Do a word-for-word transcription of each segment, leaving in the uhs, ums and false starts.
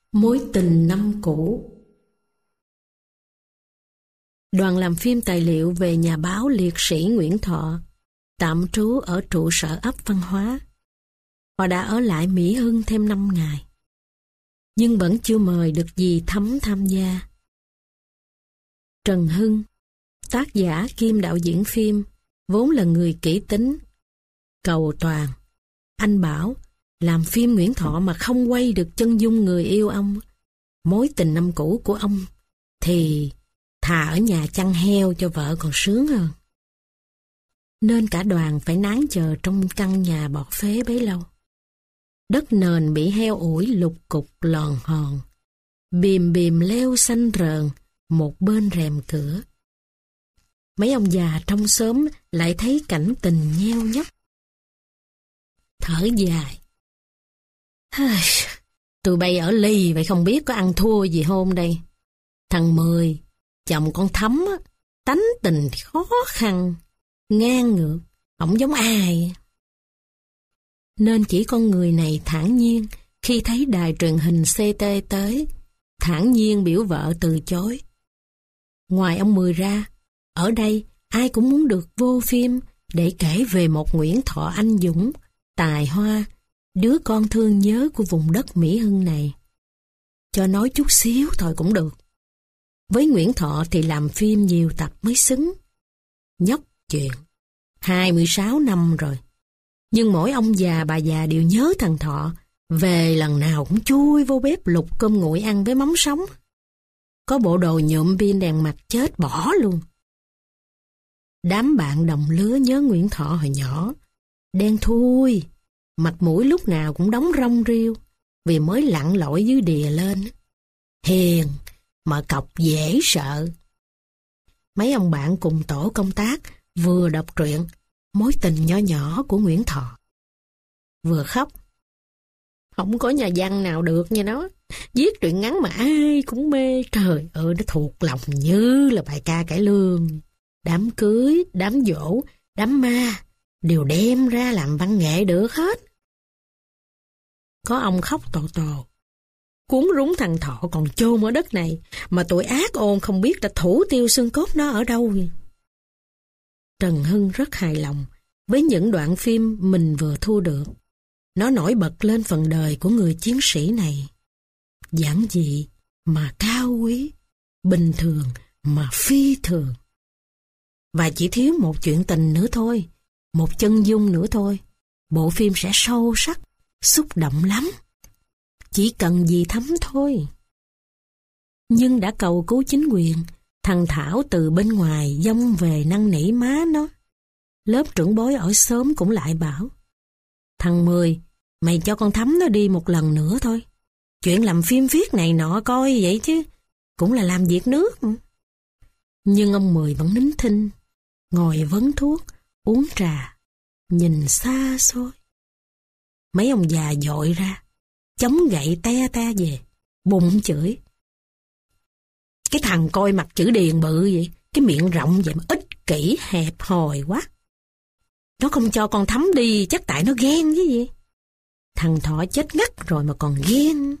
Mối tình năm cũ. Đoàn làm phim tài liệu về nhà báo liệt sĩ Nguyễn Thọ, tạm trú ở trụ sở ấp văn hóa. Họ đã ở lại Mỹ Hưng thêm năm ngày, nhưng vẫn chưa mời được dì Thắm tham gia. Trần Hưng, tác giả kiêm đạo diễn phim, vốn là người kỹ tính, cầu toàn. Anh bảo, làm phim Nguyễn Thọ mà không quay được chân dung người yêu ông, mối tình năm cũ của ông, thì thà ở nhà chăn heo cho vợ còn sướng hơn. Nên cả đoàn phải nán chờ trong căn nhà bọt phế bấy lâu. Đất nền bị heo ủi lục cục lòn hòn, bìm bìm leo xanh rờn một bên rèm cửa. Mấy ông già trong xóm lại thấy cảnh tình nheo nhóc. Thở dài. Tụi bay ở ly vậy không biết có ăn thua gì hôm đây. Thằng Mười, chồng con Thắm á, tánh tình thì khó khăn, ngang ngược, không giống ai. Nên chỉ con người này thản nhiên khi thấy đài truyền hình xê tê tới, thản nhiên biểu vợ từ chối. Ngoài ông Mười ra, ở đây ai cũng muốn được vô phim để kể về một Nguyễn Thọ anh dũng, tài hoa, đứa con thương nhớ của vùng đất Mỹ Hưng này. Cho nói chút xíu thôi cũng được. Với Nguyễn Thọ thì làm phim nhiều tập mới xứng. Nhóc chuyện, hai mươi sáu năm rồi. Nhưng mỗi ông già bà già đều nhớ thằng Thọ, về lần nào cũng chui vô bếp lục cơm nguội ăn với mắm sống. Có bộ đồ nhuộm pin đèn mặt chết bỏ luôn. Đám bạn đồng lứa nhớ Nguyễn Thọ hồi nhỏ, đen thui, mặt mũi lúc nào cũng đóng rong riêu, vì mới lặn lội dưới đìa lên. Hiền, mà cọc dễ sợ. Mấy ông bạn cùng tổ công tác vừa đọc truyện Mối tình nhỏ nhỏ của Nguyễn Thọ, vừa khóc. Không có nhà văn nào được như nó. Viết truyện ngắn mà ai cũng mê. Trời ơi, nó thuộc lòng như là bài ca cải lương. Đám cưới, đám giỗ, đám ma đều đem ra làm văn nghệ được hết. Có ông khóc tồ tồ. Cuốn rúng thằng Thọ còn chôn ở đất này, mà tụi ác ôn không biết đã thủ tiêu xương cốt nó ở đâu. Trần Hưng rất hài lòng với những đoạn phim mình vừa thu được. Nó nổi bật lên phần đời của người chiến sĩ này. Giản dị mà cao quý, bình thường mà phi thường. Và chỉ thiếu một chuyện tình nữa thôi, một chân dung nữa thôi, bộ phim sẽ sâu sắc, xúc động lắm. Chỉ cần dì Thắm thôi. Nhưng đã cầu cứu chính quyền, thằng Thảo từ bên ngoài dông về năn nỉ má nó. Lớp trưởng bối ở xóm cũng lại bảo, thằng Mười, mày cho con Thắm nó đi một lần nữa thôi. Chuyện làm phim viết này nọ coi vậy chứ, cũng là làm việc nước. Nhưng ông Mười vẫn nín thinh, ngồi vấn thuốc, uống trà, nhìn xa xôi. Mấy ông già dội ra, chống gậy te te về, bụng chửi. Cái thằng coi mặt chữ điền bự vậy, cái miệng rộng vậy mà ích kỷ hẹp hòi quá. Nó không cho con Thắm đi chắc tại nó ghen chứ gì. Thằng Thọ chết ngắt rồi mà còn ghen.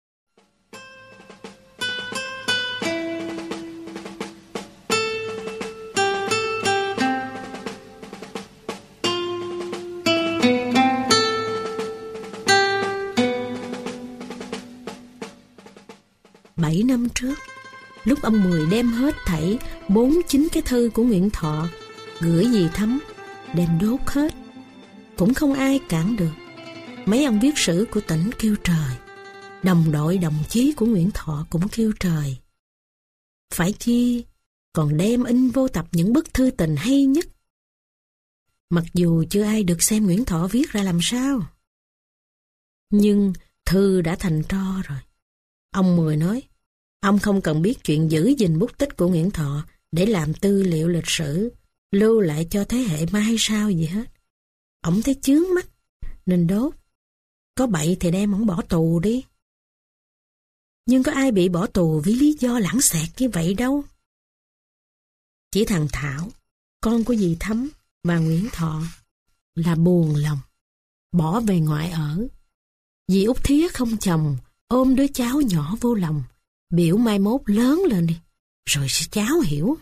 Bảy năm trước, lúc ông Mười đem hết thảy bốn chín cái thư của Nguyễn Thọ gửi dì Thắm, đem đốt hết, cũng không ai cản được. Mấy ông viết sử của tỉnh kêu trời, đồng đội đồng chí của Nguyễn Thọ cũng kêu trời. Phải chi còn đem in vô tập những bức thư tình hay nhất. Mặc dù chưa ai được xem Nguyễn Thọ viết ra làm sao, nhưng thư đã thành tro rồi. Ông Mười nói, ông không cần biết chuyện giữ gìn bút tích của Nguyễn Thọ để làm tư liệu lịch sử, lưu lại cho thế hệ mai sau gì hết. Ông thấy chướng mắt, nên đốt. Có bậy thì đem ông bỏ tù đi. Nhưng có ai bị bỏ tù vì lý do lãng xẹt như vậy đâu. Chỉ thằng Thảo, con của dì Thắm và Nguyễn Thọ, là buồn lòng, bỏ về ngoại ở. Dì Út Thía không chồng, ôm đứa cháu nhỏ vô lòng, biểu mai mốt lớn lên đi, rồi sẽ cháu hiểu.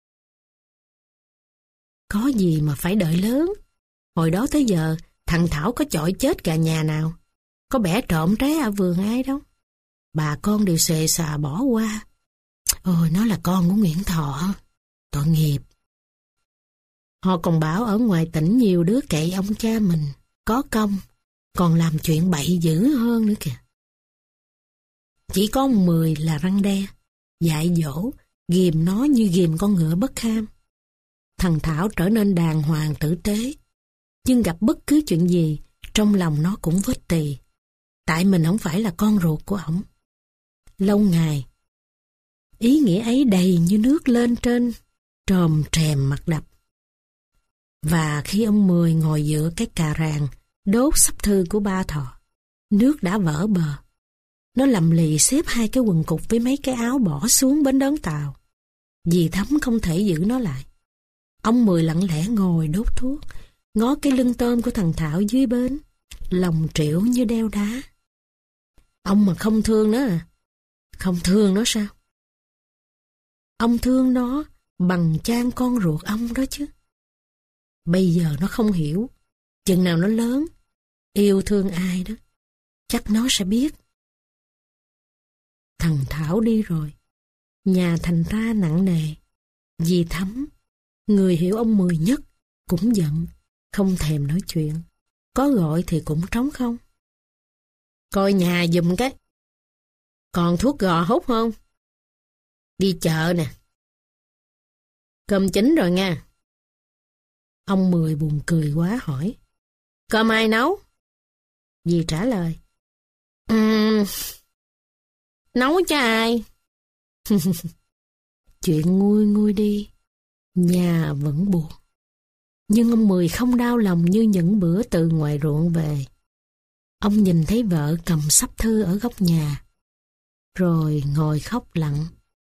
Có gì mà phải đợi lớn. Hồi đó tới giờ, thằng Thảo có chọi chết cả nhà nào, có bẻ trộm trái ở vườn ai đâu. Bà con đều xề xà bỏ qua. Ôi, nó là con của Nguyễn Thọ, tội nghiệp. Họ còn bảo ở ngoài tỉnh nhiều đứa cậy ông cha mình, có công, còn làm chuyện bậy dữ hơn nữa kìa. Chỉ có ông Mười là răn đe, dạy dỗ, ghìm nó như ghìm con ngựa bất kham. Thằng Thảo trở nên đàng hoàng tử tế, nhưng gặp bất cứ chuyện gì, trong lòng nó cũng vết tì, tại mình không phải là con ruột của ổng. Lâu ngày, ý nghĩa ấy đầy như nước lên trên, trồm trèm mặt đập. Và khi ông Mười ngồi giữa cái cà ràng, đốt sắp thư của ba Thọ, nước đã vỡ bờ. Nó lầm lì xếp hai cái quần cục với mấy cái áo bỏ xuống bến đón tàu. Dì Thắm không thể giữ nó lại. Ông Mười lặng lẽ ngồi đốt thuốc, ngó cái lưng tôm của thằng Thảo dưới bến, lòng trĩu như đeo đá. Ông mà không thương nó à? Không thương nó sao? Ông thương nó bằng chan con ruột ông đó chứ. Bây giờ nó không hiểu, chừng nào nó lớn, yêu thương ai đó, chắc nó sẽ biết. Thằng Thảo đi rồi, nhà thành ra nặng nề. Dì Thắm, người hiểu ông Mười nhất, cũng giận, không thèm nói chuyện. Có gọi thì cũng trống không. Coi nhà giùm cái. Còn thuốc gò hút không? Đi chợ nè. Cơm chín rồi nha. Ông Mười buồn cười quá hỏi. Cơm ai nấu? Dì trả lời. Ừm... Nấu cho ai? Chuyện nguôi nguôi đi, nhà vẫn buồn. Nhưng ông Mười không đau lòng như những bữa từ ngoài ruộng về. Ông nhìn thấy vợ cầm sắp thư ở góc nhà, rồi ngồi khóc lặng.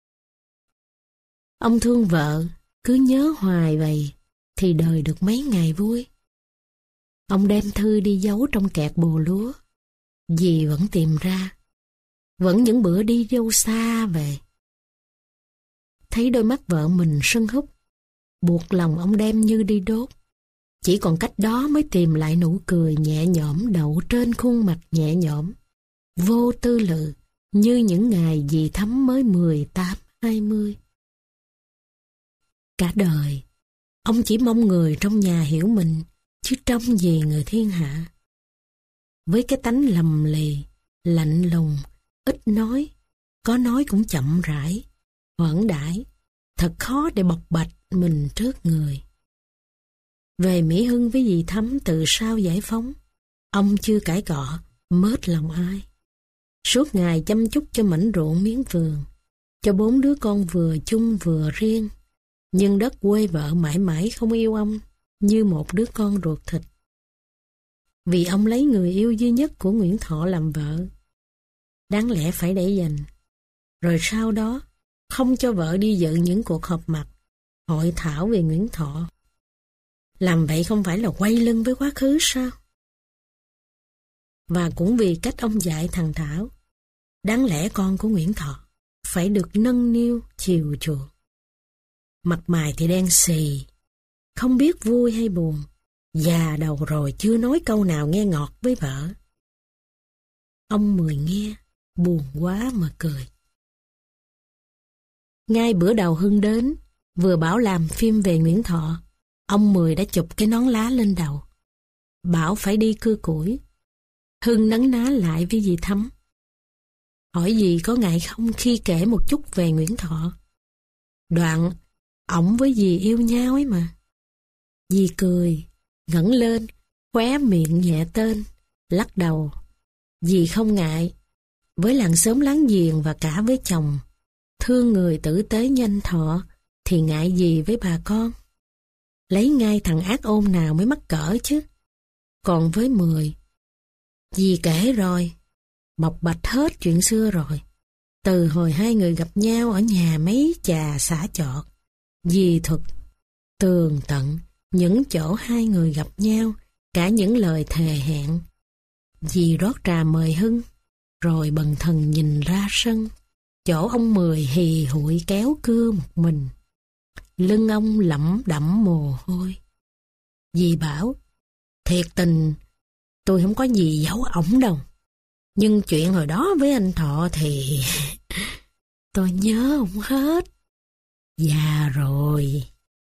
Ông thương vợ, cứ nhớ hoài vậy, thì đời được mấy ngày vui. Ông đem thư đi giấu trong kẹt bồ lúa. Dì vẫn tìm ra, vẫn những bữa đi đâu xa về. Thấy đôi mắt vợ mình sưng húp, buộc lòng ông đem như đi đốt. Chỉ còn cách đó mới tìm lại nụ cười nhẹ nhõm đậu trên khuôn mặt nhẹ nhõm, vô tư lự, như những ngày dì Thắm mới mười tám, hai mươi. Cả đời, ông chỉ mong người trong nhà hiểu mình, chứ trông gì người thiên hạ. Với cái tánh lầm lì, lạnh lùng, ít nói, có nói cũng chậm rãi, hoãn đãi, thật khó để bộc bạch mình trước người. Về Mỹ Hưng với dì Thắm từ sau giải phóng, ông chưa cãi cọ, mớt lòng ai. Suốt ngày chăm chút cho mảnh ruộng miếng vườn, cho bốn đứa con vừa chung vừa riêng, nhưng đất quê vợ mãi mãi không yêu ông như một đứa con ruột thịt. Vì ông lấy người yêu duy nhất của Nguyễn Thọ làm vợ, đáng lẽ phải để dành. Rồi sau đó, không cho vợ đi dự những cuộc họp mặt, hội thảo về Nguyễn Thọ. Làm vậy không phải là quay lưng với quá khứ sao? Và cũng vì cách ông dạy thằng Thảo, đáng lẽ con của Nguyễn Thọ phải được nâng niu, chiều chuộng. Mặt mày thì đen xì, không biết vui hay buồn, già đầu rồi chưa nói câu nào nghe ngọt với vợ. Ông Mười nghe, buồn quá mà cười. Ngay bữa đầu Hưng đến, vừa bảo làm phim về Nguyễn Thọ, ông Mười đã chụp cái nón lá lên đầu, bảo phải đi cưa củi. Hưng nấn ná lại với dì Thắm, hỏi dì có ngại không khi kể một chút về Nguyễn Thọ. Đoạn, ổng với dì yêu nhau ấy mà. Dì cười, ngẩng lên, khóe miệng nhẹ tên, lắc đầu. Dì không ngại, với làng xóm láng giềng và cả với chồng, thương người tử tế nhanh Thọ, thì ngại gì với bà con. Lấy ngay thằng ác ôn nào mới mắc cỡ chứ. Còn với Mười, dì kể rồi, bộc bạch hết chuyện xưa rồi. Từ hồi hai người gặp nhau ở nhà mấy chà xả chọt, dì thuật tường tận những chỗ hai người gặp nhau, cả những lời thề hẹn. Dì rót trà mời Hưng, rồi bần thần nhìn ra sân, chỗ ông Mười hì hụi kéo cưa một mình. Lưng ông lẩm đẩm mồ hôi. Dì bảo, thiệt tình, tôi không có gì giấu ổng đâu. Nhưng chuyện hồi đó với anh Thọ thì tôi nhớ ông hết. Già rồi.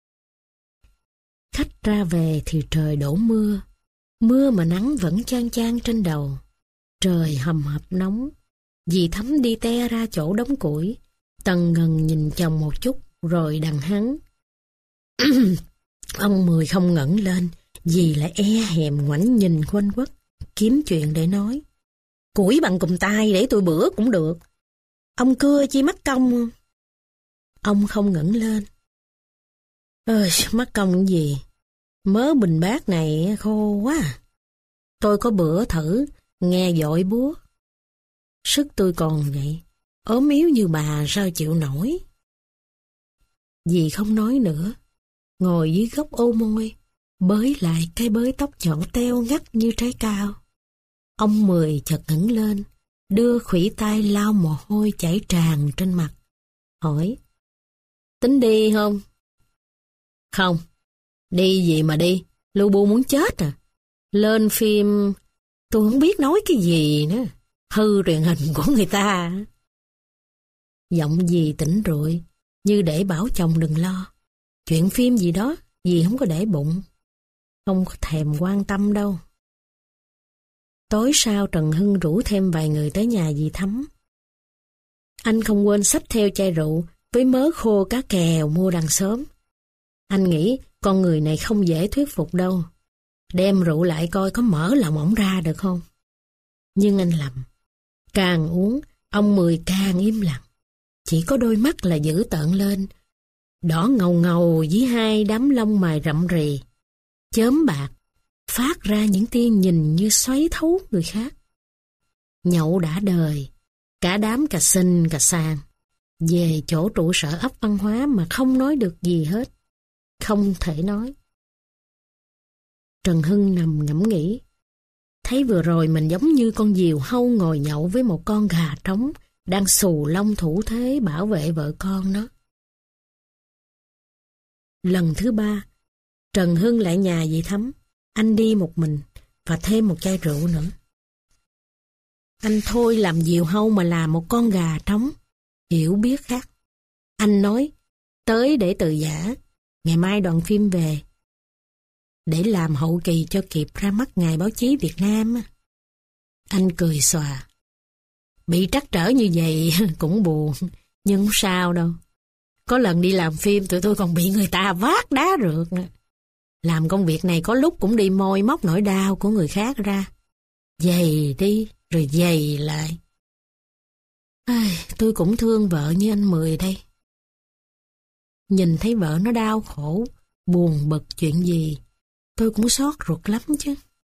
Khách ra về thì trời đổ mưa. Mưa mà nắng vẫn chang chang trên đầu. Trời hầm hập nóng. Dì Thắm đi te ra chỗ đống củi. Tần ngần nhìn chồng một chút rồi đằng hắn. Ông Mười không ngẩng lên, dì lại e hèm ngoảnh nhìn quanh quất, kiếm chuyện để nói. Củi bằng cùm tay để tôi bữa cũng được. Ông cưa chi mắc công. Ông không ngẩng lên. Ơi, mắc công cái gì? Mớ bình bát này khô quá à. Tôi có bữa thử, nghe dội búa. Sức tôi còn vậy, ốm yếu như bà sao chịu nổi. Dì không nói nữa, ngồi dưới gốc ô môi, bới lại cái bới tóc nhọn teo ngắt như trái cao. Ông Mười chợt ngẩng lên, đưa khuỷu tay lau mồ hôi chảy tràn trên mặt, hỏi, tính đi không? Không, đi gì mà đi, Lưu Bu muốn chết à. Lên phim, tôi không biết nói cái gì nữa, hư truyền hình của người ta. Giọng dì tỉnh rụi, như để bảo chồng đừng lo. Chuyện phim gì đó, dì không có để bụng. Không có thèm quan tâm đâu. Tối sau Trần Hưng rủ thêm vài người tới nhà dì Thắm. Anh không quên xách theo chai rượu với mớ khô cá kèo mua đằng xóm. Anh nghĩ con người này không dễ thuyết phục đâu. Đem rượu lại coi có mở lòng ổng ra được không. Nhưng anh lầm. Càng uống, ông Mười càng im lặng. Chỉ có đôi mắt là dữ tợn lên, đỏ ngầu ngầu với hai đám lông mày rậm rì, chớm bạc, phát ra những tia nhìn như xoáy thấu người khác. Nhậu đã đời, cả đám cà xinh cà sang, về chỗ trụ sở ấp văn hóa mà không nói được gì hết. Không thể nói. Trần Hưng nằm ngẫm nghĩ. Thấy vừa rồi mình giống như con diều hâu ngồi nhậu với một con gà trống đang xù lông thủ thế bảo vệ vợ con nó. Lần thứ ba, Trần Hưng lại nhà dì Thắm. Anh đi một mình và thêm một chai rượu nữa. Anh thôi làm diều hâu mà làm một con gà trống, hiểu biết khác. Anh nói, tới để từ giả, ngày mai đoàn phim về, để làm hậu kỳ cho kịp ra mắt ngài báo chí Việt Nam. Anh cười xòa. Bị trắc trở như vậy cũng buồn, nhưng không sao đâu. Có lần đi làm phim tụi tôi còn bị người ta vác đá rượt. Làm công việc này có lúc cũng đi môi móc nỗi đau của người khác ra. Dày đi, rồi dày lại. Ai, tôi cũng thương vợ như anh Mười đây. Nhìn thấy vợ nó đau khổ, buồn bực chuyện gì, tôi cũng xót ruột lắm chứ.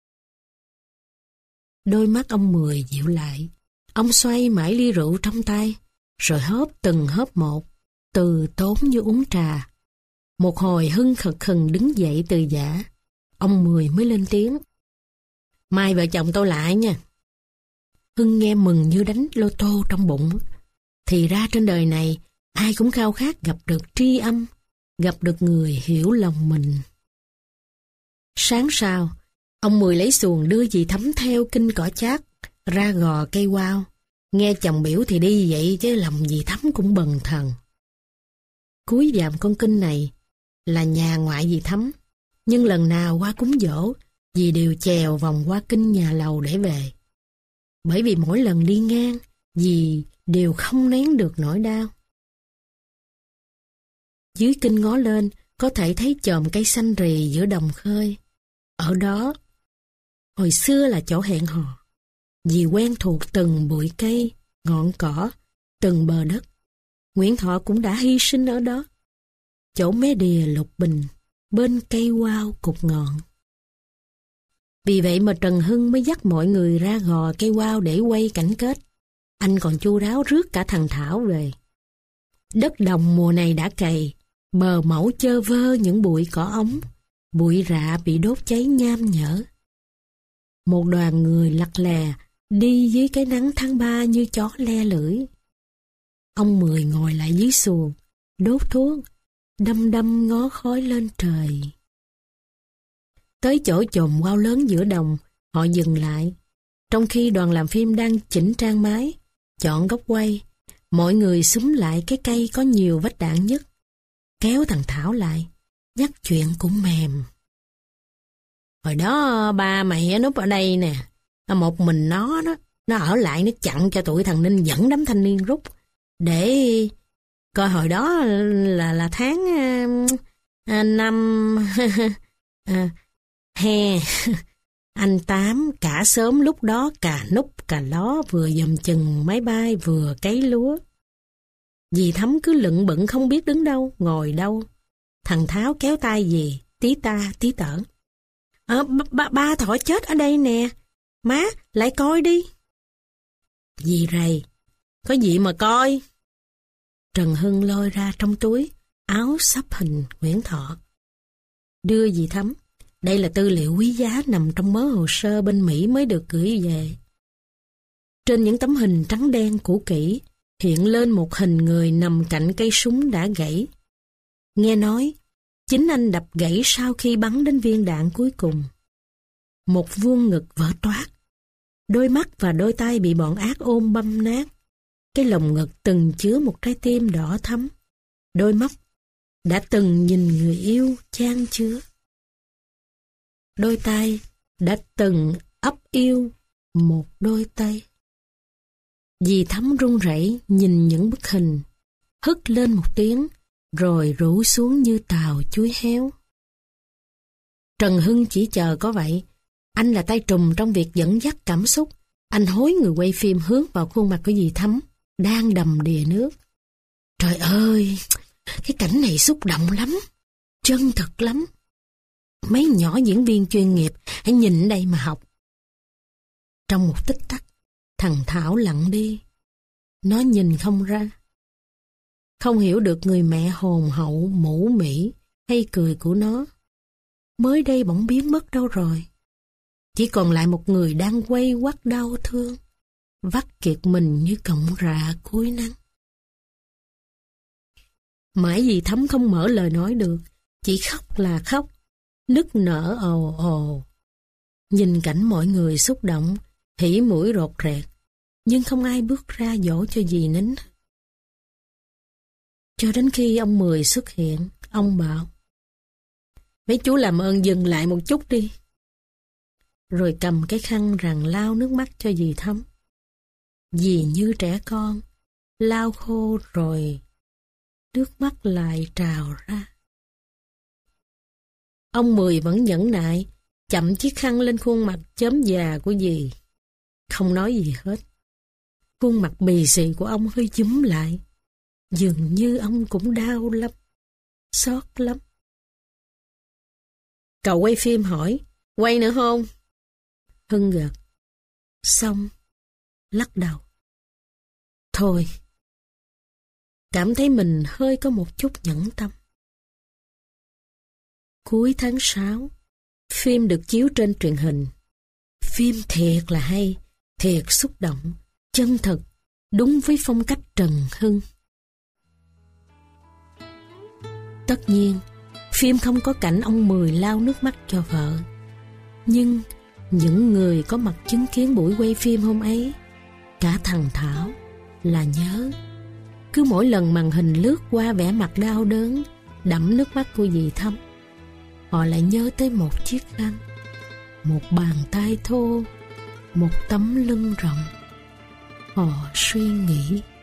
Đôi mắt ông Mười dịu lại. Ông xoay mãi ly rượu trong tay, rồi hớp từng hớp một, từ tốn như uống trà. Một hồi Hưng khật khừng đứng dậy từ giả. Ông Mười mới lên tiếng. Mai vợ chồng tôi lại nha. Hưng nghe mừng như đánh lô tô trong bụng. Thì ra trên đời này, ai cũng khao khát gặp được tri âm, gặp được người hiểu lòng mình. Sáng sau, ông Mười lấy xuồng đưa dì Thắm theo kinh cỏ chát, ra gò cây quao. Nghe chồng biểu thì đi vậy chứ lòng dì Thắm cũng bần thần. Cuối dạm con kinh này là nhà ngoại dì Thắm, nhưng lần nào qua cúng giỗ, dì đều chèo vòng qua kinh nhà lầu để về. Bởi vì mỗi lần đi ngang, dì đều không nén được nỗi đau. Dưới kinh ngó lên, có thể thấy chòm cây xanh rì giữa đồng khơi. Ở đó, hồi xưa là chỗ hẹn hò. Dì quen thuộc từng bụi cây, ngọn cỏ, từng bờ đất. Nguyễn Thọ cũng đã hy sinh ở đó. Chỗ mé đìa lục bình, bên cây quao cục ngọn. Vì vậy mà Trần Hưng mới dắt mọi người ra gò cây quao để quay cảnh kết. Anh còn chu đáo rước cả thằng Thảo về. Đất đồng mùa này đã cày, bờ mẫu chơ vơ những bụi cỏ ống, bụi rạ bị đốt cháy nham nhở. Một đoàn người lặt lè đi dưới cái nắng tháng ba như chó le lưỡi. Ông Mười ngồi lại dưới xuồng, đốt thuốc, đăm đăm ngó khói lên trời. Tới chỗ chòm quao lớn giữa đồng, họ dừng lại. Trong khi đoàn làm phim đang chỉnh trang máy, chọn góc quay, mọi người xúm lại cái cây có nhiều vết đạn nhất, kéo thằng Thảo lại, nhắc chuyện cũng mềm. Hồi đó ba mày núp ở đây nè, một mình nó đó, nó ở lại nó chặn cho tụi thằng Ninh dẫn đám thanh niên rút, để coi hồi đó là là tháng à, năm à, hè. Anh Tám cả sớm lúc đó cà núp cà ló vừa dầm chừng máy bay vừa cấy lúa. Dì Thắm cứ lựng bựng không biết đứng đâu, ngồi đâu. Thằng Tháo kéo tay dì, tí ta tí tở. À, ba, ba Thọ chết ở đây nè, má lại coi đi. Dì rầy, có gì mà coi. Trần Hưng lôi ra trong túi áo xắp hình Nguyễn Thọ, đưa dì Thắm. Đây là tư liệu quý giá nằm trong mớ hồ sơ bên Mỹ mới được gửi về. Trên những tấm hình trắng đen cũ kỹ hiện lên một hình người nằm cạnh cây súng đã gãy. Nghe nói, chính anh đập gãy sau khi bắn đến viên đạn cuối cùng. Một vuông ngực vỡ toác, đôi mắt và đôi tay bị bọn ác ôm băm nát. Cái lồng ngực từng chứa một trái tim đỏ thắm. Đôi mắt đã từng nhìn người yêu chan chứa. Đôi tay đã từng ấp yêu một đôi tay. Dì Thắm run rẩy nhìn những bức hình, hức lên một tiếng, rồi rủ xuống như tàu chuối héo. Trần Hưng chỉ chờ có vậy. Anh là tay trùm trong việc dẫn dắt cảm xúc. Anh hối người quay phim hướng vào khuôn mặt của dì Thắm, đang đầm đìa nước. Trời ơi, cái cảnh này xúc động lắm, chân thật lắm. Mấy nhỏ diễn viên chuyên nghiệp, hãy nhìn đây mà học. Trong một tích tắc, thằng Thảo lặng đi. Nó nhìn không ra. Không hiểu được người mẹ hồn hậu, mũ mĩ hay cười của nó. Mới đây bỗng biến mất đâu rồi. Chỉ còn lại một người đang quay quắt đau thương, vắt kiệt mình như cọng rạ cuối nắng. Mãi dì Thắm không mở lời nói được, chỉ khóc là khóc, nức nở ồ ồ. Nhìn cảnh mọi người xúc động, hỉ mũi rột rẹt, nhưng không ai bước ra dỗ cho dì nín. Cho đến khi ông Mười xuất hiện, ông bảo: mấy chú làm ơn dừng lại một chút đi. Rồi cầm cái khăn rằng lau nước mắt cho dì Thắm. Dì như trẻ con, lau khô rồi nước mắt lại trào ra. Ông Mười vẫn nhẫn nại, chậm chiếc khăn lên khuôn mặt chớm già của dì. Không nói gì hết. Khuôn mặt bì xì của ông hơi chúm lại. Dường như ông cũng đau lắm, xót lắm. Cậu quay phim hỏi, quay nữa không? Hưng gật. Xong, lắc đầu. Thôi. Cảm thấy mình hơi có một chút nhẫn tâm. Cuối tháng sáu, phim được chiếu trên truyền hình. Phim thiệt là hay, thiệt xúc động, chân thật, đúng với phong cách Trần Hưng. Tất nhiên, phim không có cảnh ông Mười lau nước mắt cho vợ. Nhưng những người có mặt chứng kiến buổi quay phim hôm ấy, cả thằng Thảo, là nhớ. Cứ mỗi lần màn hình lướt qua vẻ mặt đau đớn, đẫm nước mắt của dì Thắm, họ lại nhớ tới một chiếc khăn, một bàn tay thô, một tấm lưng rộng. Họ suy nghĩ